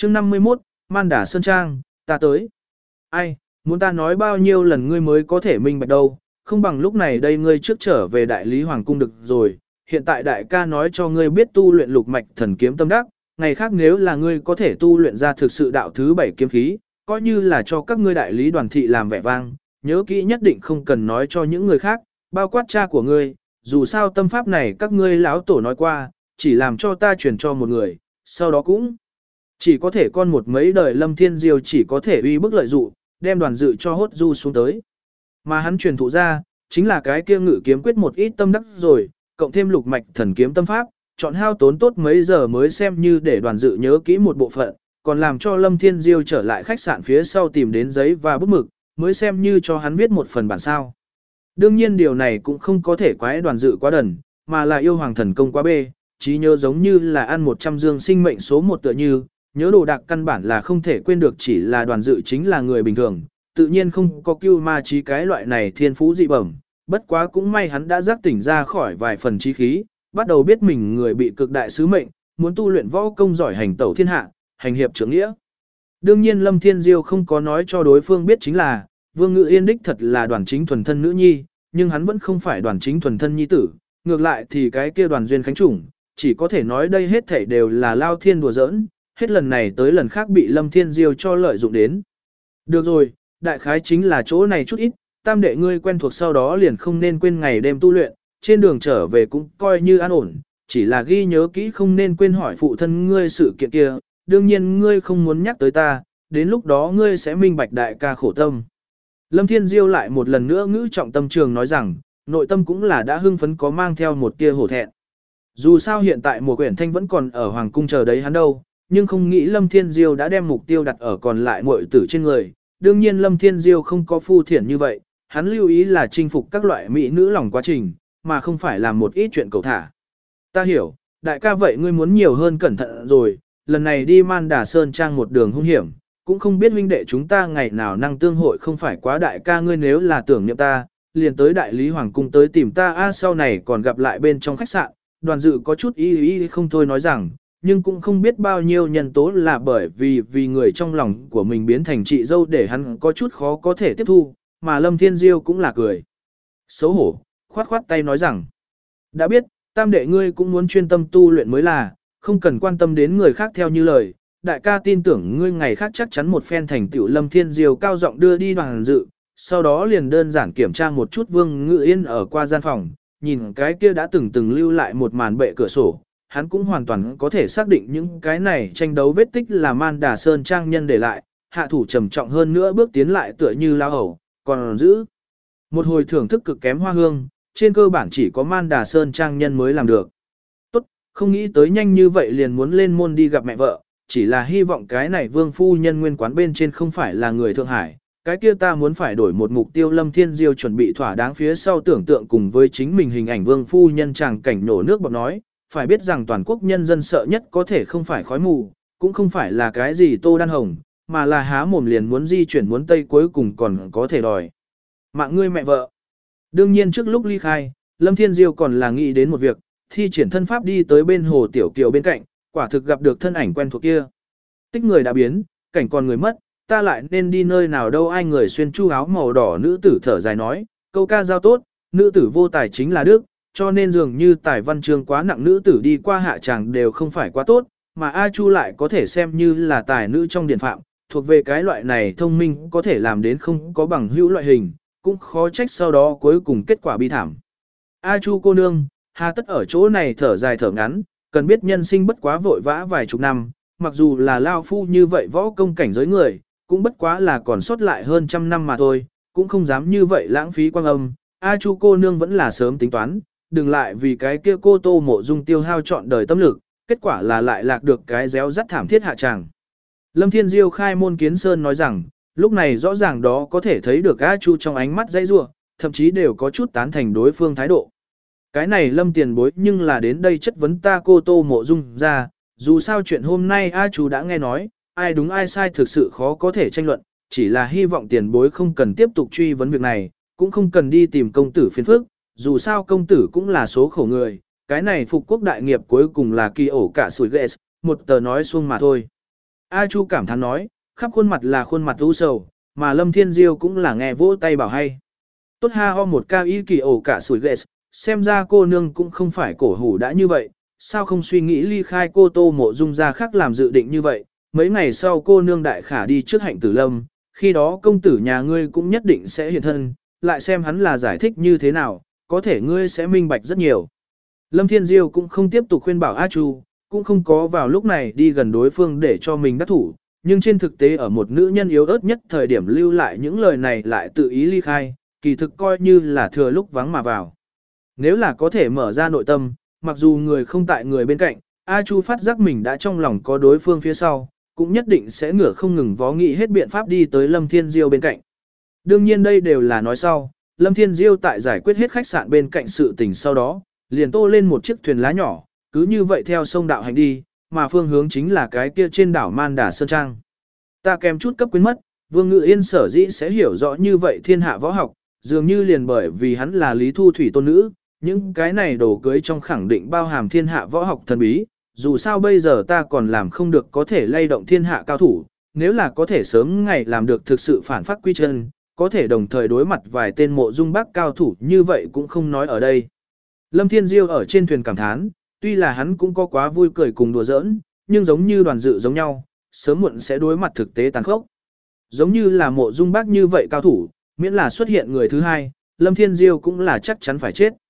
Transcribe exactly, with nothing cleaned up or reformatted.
chương năm mươi mốt, Man Đả Sơn Trang, ta tới. Ai, muốn ta nói bao nhiêu lần ngươi mới có thể minh bạch đâu, không bằng lúc này đây ngươi trước trở về đại lý hoàng cung được rồi, hiện tại đại ca nói cho ngươi biết tu luyện lục mạch thần kiếm tâm đắc, ngày khác nếu là ngươi có thể tu luyện ra thực sự đạo thứ bảy kiếm khí, coi như là cho các ngươi đại lý đoàn thị làm vẻ vang, nhớ kỹ nhất định không cần nói cho những người khác, bao quát cha của ngươi, dù sao tâm pháp này các ngươi lão tổ nói qua, chỉ làm cho ta truyền cho một người, sau đó cũng chỉ có thể con một mấy đời Lâm Thiên Diêu chỉ có thể uy bức lợi dụ, đem đoàn dự cho hốt du xuống tới. Mà hắn truyền thụ ra, chính là cái kia ngự kiếm quyết một ít tâm đắc rồi, cộng thêm lục mạch thần kiếm tâm pháp, chọn hao tốn tốt mấy giờ mới xem như để đoàn dự nhớ kỹ một bộ phận, còn làm cho Lâm Thiên Diêu trở lại khách sạn phía sau tìm đến giấy và bút mực, mới xem như cho hắn viết một phần bản sao. Đương nhiên điều này cũng không có thể quái đoàn dự quá đần, mà là yêu hoàng thần công quá bê, trí nhớ giống như là ăn một trăm dương sinh mệnh số một tựa như, nhớ đồ đạc căn bản là không thể quên được, chỉ là đoàn dự chính là người bình thường, tự nhiên không có cưu ma trí cái loại này thiên phú dị bẩm, bất quá cũng may hắn đã giác tỉnh ra khỏi vài phần trí khí, bắt đầu biết mình người bị cực đại sứ mệnh, muốn tu luyện võ công giỏi hành tẩu thiên hạ, hành hiệp trưởng nghĩa. Đương nhiên Lâm Thiên Diêu không có nói cho đối phương biết chính là, Vương Ngự Yên đích thật là đoàn chính thuần thân nữ nhi, nhưng hắn vẫn không phải đoàn chính thuần thân nhi tử, ngược lại thì cái kia đoàn duyên khánh chủng, chỉ có thể nói đây hết thảy đều là lao thiên đùa giỡn, hết lần này tới lần khác bị Lâm Thiên Diêu cho lợi dụng đến. Được rồi, đại khái chính là chỗ này chút ít, tam đệ ngươi quen thuộc sau đó liền không nên quên ngày đêm tu luyện, trên đường trở về cũng coi như an ổn, chỉ là ghi nhớ kỹ không nên quên hỏi phụ thân ngươi sự kiện kia, đương nhiên ngươi không muốn nhắc tới ta, đến lúc đó ngươi sẽ minh bạch đại ca khổ tâm. Lâm Thiên Diêu lại một lần nữa ngữ trọng tâm trường nói rằng, nội tâm cũng là đã hưng phấn có mang theo một tia hổ thẹn. Dù sao hiện tại Mùa Quyển Thanh vẫn còn ở Hoàng Cung chờ đấy hắn đâu, nhưng không nghĩ Lâm Thiên Diêu đã đem mục tiêu đặt ở còn lại muội tử trên người. Đương nhiên Lâm Thiên Diêu không có phu thiển như vậy, hắn lưu ý là chinh phục các loại mỹ nữ lòng quá trình, mà không phải làm một ít chuyện cầu thả. Ta hiểu, đại ca vậy ngươi muốn nhiều hơn cẩn thận rồi, lần này đi Man Đà Sơn Trang một đường hung hiểm, cũng không biết huynh đệ chúng ta ngày nào năng tương hội, không phải quá đại ca ngươi nếu là tưởng niệm ta, liền tới đại lý hoàng cung tới tìm ta a sau này còn gặp lại bên trong khách sạn. Đoàn dự có chút ý ý không thôi nói rằng, nhưng cũng không biết bao nhiêu nhân tố là bởi vì vì người trong lòng của mình biến thành chị dâu để hắn có chút khó có thể tiếp thu, mà Lâm Thiên Diêu cũng là cười xấu hổ, khoát khoát tay nói rằng, đã biết, tam đệ ngươi cũng muốn chuyên tâm tu luyện mới là, không cần quan tâm đến người khác theo như lời, đại ca tin tưởng ngươi ngày khác chắc chắn một phen thành tựu. Lâm Thiên Diêu cao giọng đưa đi đoàn dự, sau đó liền đơn giản kiểm tra một chút Vương Ngự Yên ở qua gian phòng, nhìn cái kia đã từng từng lưu lại một màn bệ cửa sổ, hắn cũng hoàn toàn có thể xác định những cái này tranh đấu vết tích là Man Đà Sơn Trang nhân để lại, hạ thủ trầm trọng hơn nữa bước tiến lại tựa như lao hầu, còn giữ một hồi thưởng thức cực kém hoa hương, trên cơ bản chỉ có Man Đà Sơn Trang nhân mới làm được. Tốt, không nghĩ tới nhanh như vậy liền muốn lên môn đi gặp mẹ vợ, chỉ là hy vọng cái này Vương phu nhân nguyên quán bên trên không phải là người Thượng Hải, cái kia ta muốn phải đổi một mục tiêu. Lâm Thiên Diêu chuẩn bị thỏa đáng phía sau tưởng tượng cùng với chính mình hình ảnh Vương phu nhân chàng cảnh nổ nước bọt nói, phải biết rằng toàn quốc nhân dân sợ nhất có thể không phải khói mù, cũng không phải là cái gì Tô Đan Hồng, mà là há mồm liền muốn di chuyển muốn tây cuối cùng còn có thể đòi mạng ngươi mẹ vợ. Đương nhiên trước lúc ly khai, Lâm Thiên Diêu còn là nghĩ đến một việc, thi triển thân pháp đi tới bên hồ Tiểu Kiều bên cạnh, quả thực gặp được thân ảnh quen thuộc kia. Tích người đã biến, cảnh còn người mất, ta lại nên đi nơi nào đâu. Ai người xuyên chu áo màu đỏ nữ tử thở dài nói, câu ca giao tốt, nữ tử vô tài chính là đức, cho nên dường như tài văn chương quá nặng nữ tử đi qua hạ tràng đều không phải quá tốt, mà A Chu lại có thể xem như là tài nữ trong điển phạm, thuộc về cái loại này thông minh có thể làm đến không có bằng hữu loại hình, cũng khó trách sau đó cuối cùng kết quả bi thảm. A Chu cô nương, hà tất ở chỗ này thở dài thở ngắn, cần biết nhân sinh bất quá vội vã vài chục năm, mặc dù là lao phu như vậy võ công cảnh giới người, cũng bất quá là còn sót lại hơn trăm năm mà thôi, cũng không dám như vậy lãng phí quang âm. A Chu cô nương vẫn là sớm tính toán, đừng lại vì cái kia cô Tô Mộ Dung tiêu hao trọn đời tâm lực, kết quả là lại lạc được cái réo rắt thảm thiết hạ tràng. Lâm Thiên Diêu khai môn kiến sơn nói rằng, lúc này rõ ràng đó có thể thấy được A Chu trong ánh mắt dãy rủa, thậm chí đều có chút tán thành đối phương thái độ. Cái này Lâm tiền bối nhưng là đến đây chất vấn ta cô Tô Mộ Dung ra, dù sao chuyện hôm nay A Chu đã nghe nói, ai đúng ai sai thực sự khó có thể tranh luận, chỉ là hy vọng tiền bối không cần tiếp tục truy vấn việc này, cũng không cần đi tìm công tử phiền phức, dù sao công tử cũng là số khổ người, cái này phục quốc đại nghiệp cuối cùng là kỳ ổ cả sủi ghê, một tờ nói xuông mà thôi. A Chu cảm thán nói, khắp khuôn mặt là khuôn mặt u sầu, mà Lâm Thiên Diêu cũng là nghe vỗ tay bảo hay. Tốt ha ho một cao y kỳ ổ cả sủi ghê, xem ra cô nương cũng không phải cổ hủ đã như vậy, sao không suy nghĩ ly khai cô Tô Mộ Dung ra khác làm dự định như vậy, mấy ngày sau cô nương đại khả đi trước Hạnh Tử Lâm, khi đó công tử nhà ngươi cũng nhất định sẽ hiện thân, lại xem hắn là giải thích như thế nào, có thể ngươi sẽ minh bạch rất nhiều. Lâm Thiên Diêu cũng không tiếp tục khuyên bảo A Chu, cũng không có vào lúc này đi gần đối phương để cho mình đắc thủ, nhưng trên thực tế ở một nữ nhân yếu ớt nhất thời điểm lưu lại những lời này lại tự ý ly khai, kỳ thực coi như là thừa lúc vắng mà vào. Nếu là có thể mở ra nội tâm, mặc dù người không tại người bên cạnh, A Chu phát giác mình đã trong lòng có đối phương phía sau, cũng nhất định sẽ ngửa không ngừng vó nghĩ hết biện pháp đi tới Lâm Thiên Diêu bên cạnh. Đương nhiên đây đều là nói sau, Lâm Thiên Diêu tại giải quyết hết khách sạn bên cạnh sự tình sau đó, liền tô lên một chiếc thuyền lá nhỏ, cứ như vậy theo sông đạo hành đi, mà phương hướng chính là cái kia trên đảo Man Đà Sơn Trang. Ta kèm chút cấp quên mất, Vương Ngự Yên sở dĩ sẽ hiểu rõ như vậy thiên hạ võ học, dường như liền bởi vì hắn là Lý Thu Thủy tôn nữ, những cái này đồ cưới trong khẳng định bao hàm thiên hạ võ học thần bí, dù sao bây giờ ta còn làm không được có thể lay động thiên hạ cao thủ, nếu là có thể sớm ngày làm được thực sự phản phát quy chân, có thể đồng thời đối mặt vài tên Mộ Dung Bác cao thủ như vậy cũng không nói ở đây. Lâm Thiên Diêu ở trên thuyền cảm thán, tuy là hắn cũng có quá vui cười cùng đùa giỡn, nhưng giống như đoàn dự giống nhau, sớm muộn sẽ đối mặt thực tế tàn khốc. Giống như là Mộ Dung Bác như vậy cao thủ, miễn là xuất hiện người thứ hai, Lâm Thiên Diêu cũng là chắc chắn phải chết.